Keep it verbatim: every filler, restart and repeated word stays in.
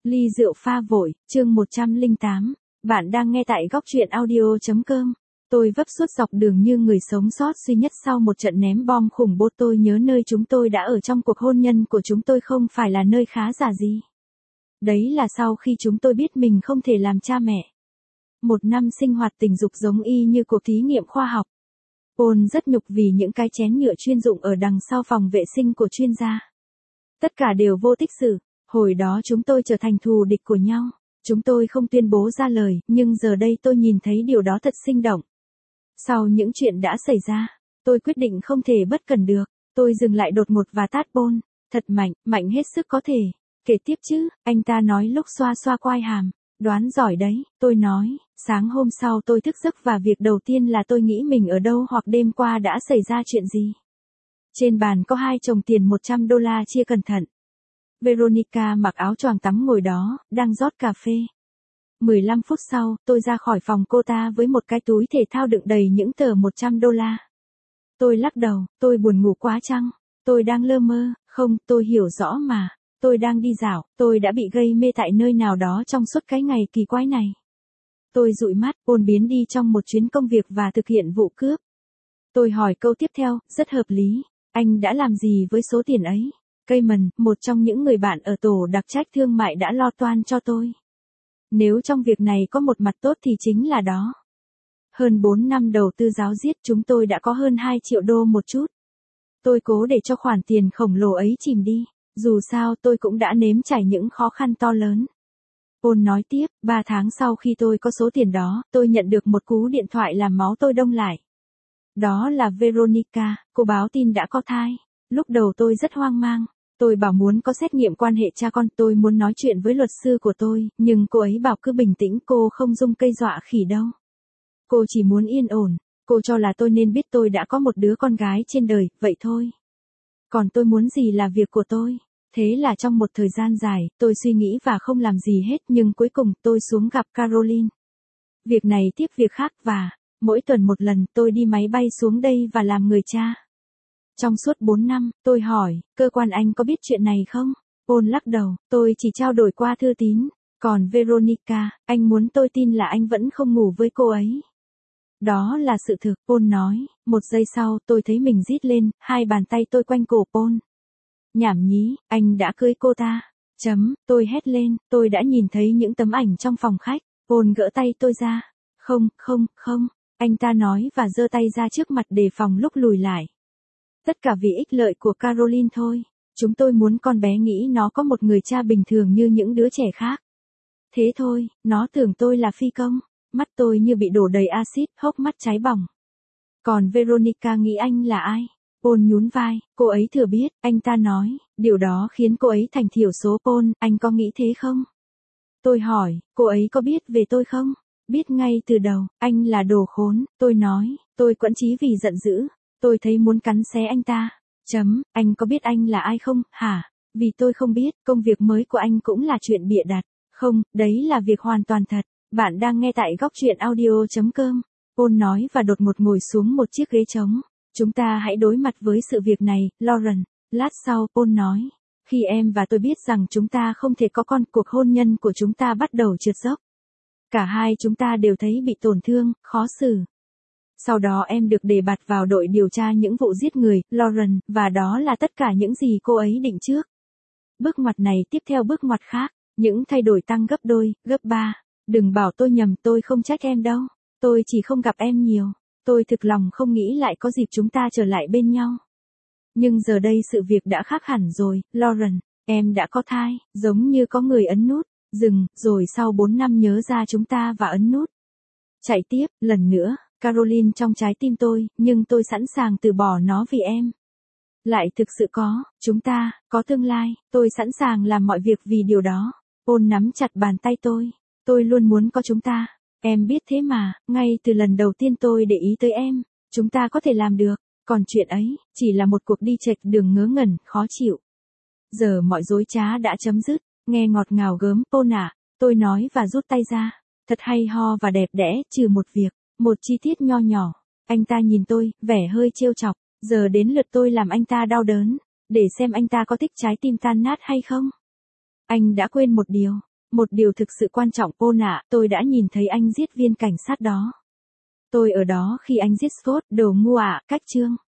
Ly rượu pha vội, chương một trăm lẻ tám. Bạn đang nghe tại góc truyện audio.com. Tôi vấp suốt dọc đường như người sống sót duy nhất sau một trận ném bom khủng bố. Tôi nhớ nơi chúng tôi đã ở trong cuộc hôn nhân của chúng tôi không phải là nơi khá giả gì. Đấy là sau khi chúng tôi biết mình không thể làm cha mẹ. Một năm sinh hoạt tình dục giống y như cuộc thí nghiệm khoa học. Paul rất nhục vì những cái chén nhựa chuyên dụng ở đằng sau phòng vệ sinh của chuyên gia. Tất cả đều vô tích sự. Hồi đó chúng tôi trở thành thù địch của nhau. Chúng tôi không tuyên bố ra lời, nhưng giờ đây tôi nhìn thấy điều đó thật sinh động. Sau những chuyện đã xảy ra, tôi quyết định không thể bất cẩn được. Tôi dừng lại đột ngột và tát Paul. Thật mạnh, mạnh hết sức có thể. Kể tiếp chứ, anh ta nói lúc xoa xoa quai hàm. Đoán giỏi đấy, tôi nói. Sáng hôm sau tôi thức giấc và việc đầu tiên là tôi nghĩ mình ở đâu hoặc đêm qua đã xảy ra chuyện gì. Trên bàn có hai chồng tiền một trăm đô la chia cẩn thận. Veronica mặc áo choàng tắm ngồi đó, đang rót cà phê. mười lăm phút sau, tôi ra khỏi phòng cô ta với một cái túi thể thao đựng đầy những tờ một trăm đô la. Tôi lắc đầu, tôi buồn ngủ quá chăng? Tôi đang lơ mơ, không, tôi hiểu rõ mà. Tôi đang đi dạo, tôi đã bị gây mê tại nơi nào đó trong suốt cái ngày kỳ quái này. Tôi dụi mắt, Paul biến đi trong một chuyến công việc và thực hiện vụ cướp. Tôi hỏi câu tiếp theo, rất hợp lý. Anh đã làm gì với số tiền ấy? Cayman, một trong những người bạn ở tổ đặc trách thương mại đã lo toan cho tôi. Nếu trong việc này có một mặt tốt thì chính là đó. Hơn bốn năm đầu tư giáo diết chúng tôi đã có hơn hai triệu đô một chút. Tôi cố để cho khoản tiền khổng lồ ấy chìm đi. Dù sao tôi cũng đã nếm trải những khó khăn to lớn. Paul nói tiếp, ba tháng sau khi tôi có số tiền đó, tôi nhận được một cú điện thoại làm máu tôi đông lại. Đó là Veronica, cô báo tin đã có thai. Lúc đầu tôi rất hoang mang. Tôi bảo muốn có xét nghiệm quan hệ cha con, tôi muốn nói chuyện với luật sư của tôi, nhưng cô ấy bảo cứ bình tĩnh, cô không dung cây dọa khỉ đâu. Cô chỉ muốn yên ổn, cô cho là tôi nên biết tôi đã có một đứa con gái trên đời, vậy thôi. Còn tôi muốn gì là việc của tôi. Thế là trong một thời gian dài, tôi suy nghĩ và không làm gì hết, nhưng cuối cùng tôi xuống gặp Caroline. Việc này tiếp việc khác và, mỗi tuần một lần tôi đi máy bay xuống đây và làm người cha. Trong suốt bốn năm, tôi hỏi, cơ quan anh có biết chuyện này không? Paul lắc đầu, tôi chỉ trao đổi qua thư tín. Còn Veronica, anh muốn tôi tin là anh vẫn không ngủ với cô ấy. Đó là sự thực, Paul nói. Một giây sau, tôi thấy mình rít lên, hai bàn tay tôi quanh cổ Paul. Nhảm nhí, anh đã cưới cô ta. Chấm, tôi hét lên, tôi đã nhìn thấy những tấm ảnh trong phòng khách. Paul gỡ tay tôi ra. Không, không, không, anh ta nói và giơ tay ra trước mặt đề phòng lúc lùi lại. Tất cả vì ích lợi của Caroline thôi. Chúng tôi muốn con bé nghĩ nó có một người cha bình thường như những đứa trẻ khác. Thế thôi, nó tưởng tôi là phi công. Mắt tôi như bị đổ đầy axit, hốc mắt cháy bỏng. Còn Veronica nghĩ anh là ai? Paul nhún vai, cô ấy thừa biết, anh ta nói, điều đó khiến cô ấy thành thiểu số. Paul, anh có nghĩ thế không? Tôi hỏi, cô ấy có biết về tôi không? Biết ngay từ đầu, anh là đồ khốn, tôi nói, tôi quẫn chí vì giận dữ. Tôi thấy muốn cắn xé anh ta. Chấm, anh có biết anh là ai không, hả? Vì tôi không biết, công việc mới của anh cũng là chuyện bịa đặt. Không, đấy là việc hoàn toàn thật. Bạn đang nghe tại góc truyện audio.com. Paul nói và đột ngột ngồi xuống một chiếc ghế trống. Chúng ta hãy đối mặt với sự việc này, Lauren. Lát sau, Paul nói. Khi em và tôi biết rằng chúng ta không thể có con, cuộc hôn nhân của chúng ta bắt đầu trượt dốc. Cả hai chúng ta đều thấy bị tổn thương, khó xử. Sau đó em được đề bạt vào đội điều tra những vụ giết người, Lauren, và đó là tất cả những gì cô ấy định trước. Bước ngoặt này tiếp theo bước ngoặt khác, những thay đổi tăng gấp đôi, gấp ba. Đừng bảo tôi nhầm, tôi không trách em đâu. Tôi chỉ không gặp em nhiều. Tôi thực lòng không nghĩ lại có dịp chúng ta trở lại bên nhau. Nhưng giờ đây sự việc đã khác hẳn rồi, Lauren, em đã có thai, giống như có người ấn nút, dừng, rồi sau bốn năm nhớ ra chúng ta và ấn nút. Chạy tiếp, lần nữa. Caroline trong trái tim tôi, nhưng tôi sẵn sàng từ bỏ nó vì em. Lại thực sự có, chúng ta, có tương lai, tôi sẵn sàng làm mọi việc vì điều đó. Paul nắm chặt bàn tay tôi. Tôi luôn muốn có chúng ta. Em biết thế mà, ngay từ lần đầu tiên tôi để ý tới em, chúng ta có thể làm được. Còn chuyện ấy, chỉ là một cuộc đi chệch đường ngớ ngẩn, khó chịu. Giờ mọi dối trá đã chấm dứt, nghe ngọt ngào gớm, Paul ạ, tôi nói và rút tay ra. Thật hay ho và đẹp đẽ, trừ một việc. Một chi tiết nho nhỏ. Anh ta nhìn tôi, vẻ hơi trêu chọc. Giờ đến lượt tôi làm anh ta đau đớn. Để xem anh ta có thích trái tim tan nát hay không. Anh đã quên một điều. một điều thực sự quan trọng Paul ạ, tôi đã nhìn thấy anh giết viên cảnh sát đó. Tôi ở đó khi anh giết Scott, đồ ngu ạ, cách chương.